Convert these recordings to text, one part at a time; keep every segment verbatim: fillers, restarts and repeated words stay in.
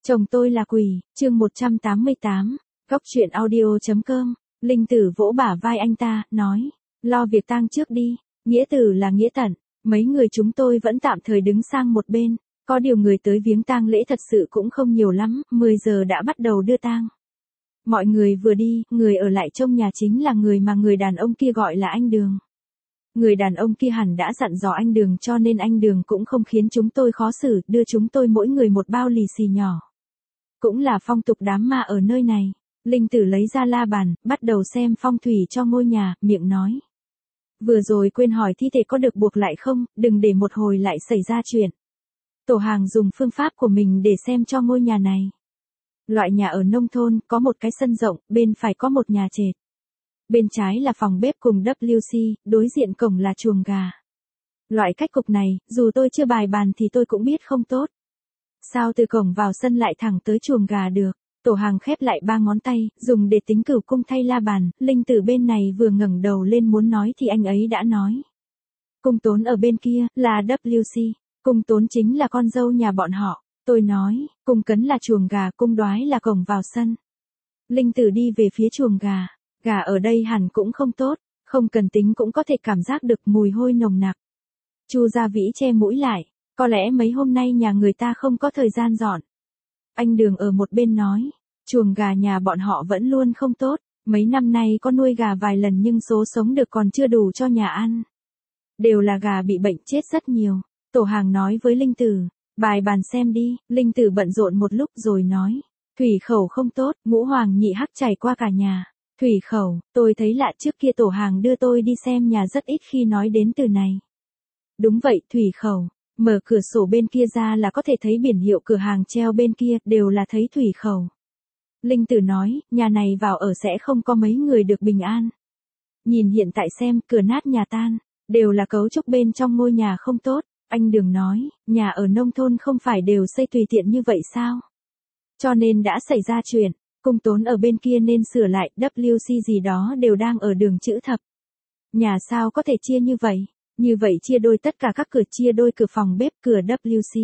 Chồng tôi là quỷ, chương một trăm tám mươi tám, góc truyện audio.com, Linh Tử vỗ bả vai anh ta, nói, lo việc tang trước đi, nghĩa tử là nghĩa tận, mấy người chúng tôi vẫn tạm thời đứng sang một bên, có điều người tới viếng tang lễ thật sự cũng không nhiều lắm, mười giờ đã bắt đầu đưa tang. Mọi người vừa đi, người ở lại trong nhà chính là người mà người đàn ông kia gọi là anh Đường. Người đàn ông kia hẳn đã dặn dò anh Đường cho nên anh Đường cũng không khiến chúng tôi khó xử, đưa chúng tôi mỗi người một bao lì xì nhỏ. Cũng là phong tục đám ma ở nơi này. Linh Tử lấy ra la bàn, bắt đầu xem phong thủy cho ngôi nhà, miệng nói. Vừa rồi quên hỏi thi thể có được buộc lại không, đừng để một hồi lại xảy ra chuyện. Tổ hàng dùng phương pháp của mình để xem cho ngôi nhà này. Loại nhà ở nông thôn, có một cái sân rộng, bên phải có một nhà trệt. Bên trái là phòng bếp cùng W C, đối diện cổng là chuồng gà. Loại cách cục này, dù tôi chưa bài bàn thì tôi cũng biết không tốt. Sao từ cổng vào sân lại thẳng tới chuồng gà được? Tổ hàng khép lại ba ngón tay, dùng để tính cửu cung thay la bàn, Linh Tử bên này vừa ngẩng đầu lên muốn nói thì anh ấy đã nói. Cung Tốn ở bên kia, là W C, Cung Tốn chính là con dâu nhà bọn họ. Tôi nói, Cung Cấn là chuồng gà, Cung Đoái là cổng vào sân. Linh Tử đi về phía chuồng gà, gà ở đây hẳn cũng không tốt, không cần tính cũng có thể cảm giác được mùi hôi nồng nặc. Chu Gia Vĩ che mũi lại. Có lẽ mấy hôm nay nhà người ta không có thời gian dọn. Anh Đường ở một bên nói, chuồng gà nhà bọn họ vẫn luôn không tốt, mấy năm nay có nuôi gà vài lần nhưng số sống được còn chưa đủ cho nhà ăn. Đều là gà bị bệnh chết rất nhiều. Tổ hàng nói với Linh Tử, bài bàn xem đi, Linh Tử bận rộn một lúc rồi nói, thủy khẩu không tốt, ngũ hoàng nhị hắc chảy qua cả nhà. Thủy khẩu, tôi thấy lạ trước kia tổ hàng đưa tôi đi xem nhà rất ít khi nói đến từ này. Đúng vậy, thủy khẩu. Mở cửa sổ bên kia ra là có thể thấy biển hiệu cửa hàng treo bên kia, đều là thấy thủy khẩu. Linh Tử nói, nhà này vào ở sẽ không có mấy người được bình an. Nhìn hiện tại xem, cửa nát nhà tan, đều là cấu trúc bên trong ngôi nhà không tốt. Anh Đường nói, nhà ở nông thôn không phải đều xây tùy tiện như vậy sao? Cho nên đã xảy ra chuyện, Cung Tốn ở bên kia nên sửa lại, W C gì đó đều đang ở đường chữ thập. Nhà sao có thể chia như vậy? Như vậy chia đôi tất cả các cửa, chia đôi cửa phòng bếp, cửa W C.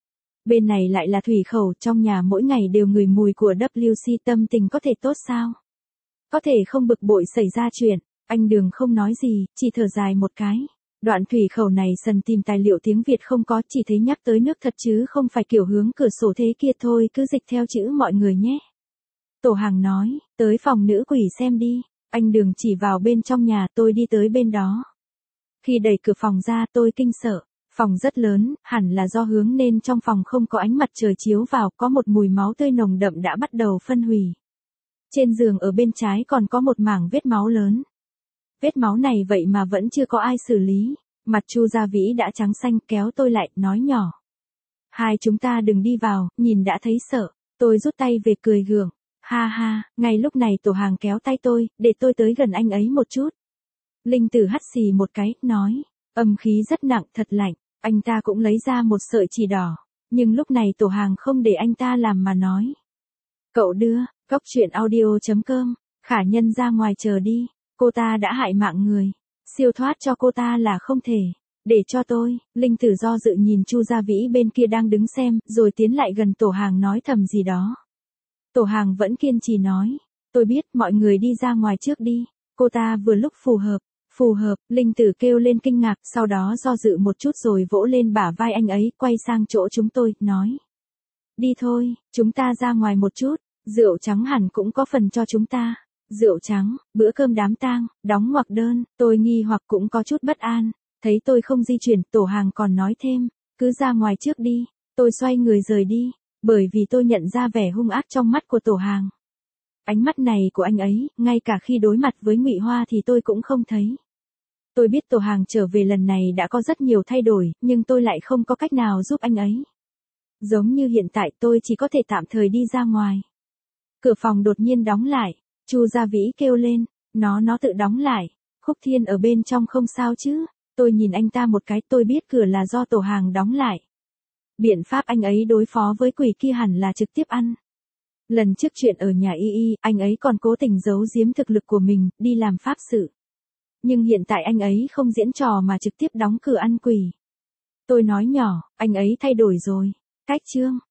Bên này lại là thủy khẩu, trong nhà mỗi ngày đều ngửi mùi của W C, tâm tình có thể tốt sao? Có thể không bực bội xảy ra chuyện, anh Đường không nói gì, chỉ thở dài một cái. Đoạn thủy khẩu này sần tìm tài liệu tiếng Việt không có, chỉ thấy nhắc tới nước thật chứ không phải kiểu hướng cửa sổ thế kia thôi, cứ dịch theo chữ mọi người nhé. Tổ hàng nói, tới phòng nữ quỷ xem đi, anh Đường chỉ vào bên trong nhà, tôi đi tới bên đó. Khi đẩy cửa phòng ra tôi kinh sợ, phòng rất lớn, hẳn là do hướng nên trong phòng không có ánh mặt trời chiếu vào, có một mùi máu tươi nồng đậm đã bắt đầu phân hủy. Trên giường ở bên trái còn có một mảng vết máu lớn. Vết máu này vậy mà vẫn chưa có ai xử lý, mặt Chu Gia Vĩ đã trắng xanh, kéo tôi lại, nói nhỏ. Hai chúng ta đừng đi vào, nhìn đã thấy sợ, tôi rút tay về cười gượng, ha ha, ngay lúc này tổ hàng kéo tay tôi, để tôi tới gần anh ấy một chút. Linh Tử hắt xì một cái, nói, âm khí rất nặng, thật lạnh, anh ta cũng lấy ra một sợi chỉ đỏ, nhưng lúc này tổ hàng không để anh ta làm mà nói. Cậu đưa, góc truyện audio.com, Khả Nhân ra ngoài chờ đi, cô ta đã hại mạng người, siêu thoát cho cô ta là không thể, để cho tôi. Linh Tử do dự nhìn Chu Gia Vĩ bên kia đang đứng xem, rồi tiến lại gần tổ hàng nói thầm gì đó. Tổ hàng vẫn kiên trì nói, tôi biết, mọi người đi ra ngoài trước đi, cô ta vừa lúc phù hợp. Phù hợp, Linh Tử kêu lên kinh ngạc, sau đó do dự một chút rồi vỗ lên bả vai anh ấy, quay sang chỗ chúng tôi, nói. Đi thôi, chúng ta ra ngoài một chút, rượu trắng hẳn cũng có phần cho chúng ta. Rượu trắng, bữa cơm đám tang, đóng ngoặc đơn, tôi nghi hoặc cũng có chút bất an. Thấy tôi không di chuyển, tổ hàng còn nói thêm, cứ ra ngoài trước đi. Tôi xoay người rời đi, bởi vì tôi nhận ra vẻ hung ác trong mắt của tổ hàng. Ánh mắt này của anh ấy, ngay cả khi đối mặt với Ngụy Hoa thì tôi cũng không thấy. Tôi biết tổ hàng trở về lần này đã có rất nhiều thay đổi, nhưng tôi lại không có cách nào giúp anh ấy. Giống như hiện tại tôi chỉ có thể tạm thời đi ra ngoài. Cửa phòng đột nhiên đóng lại, Chu Gia Vĩ kêu lên, nó nó tự đóng lại, Khúc Thiên ở bên trong không sao chứ? Tôi nhìn anh ta một cái, tôi biết cửa là do tổ hàng đóng lại. Biện pháp anh ấy đối phó với quỷ kia hẳn là trực tiếp ăn. Lần trước chuyện ở nhà Y Y, anh ấy còn cố tình giấu giếm thực lực của mình, đi làm pháp sự. Nhưng hiện tại anh ấy không diễn trò mà trực tiếp đóng cửa ăn quỷ. Tôi nói nhỏ, anh ấy thay đổi rồi. Cách chương,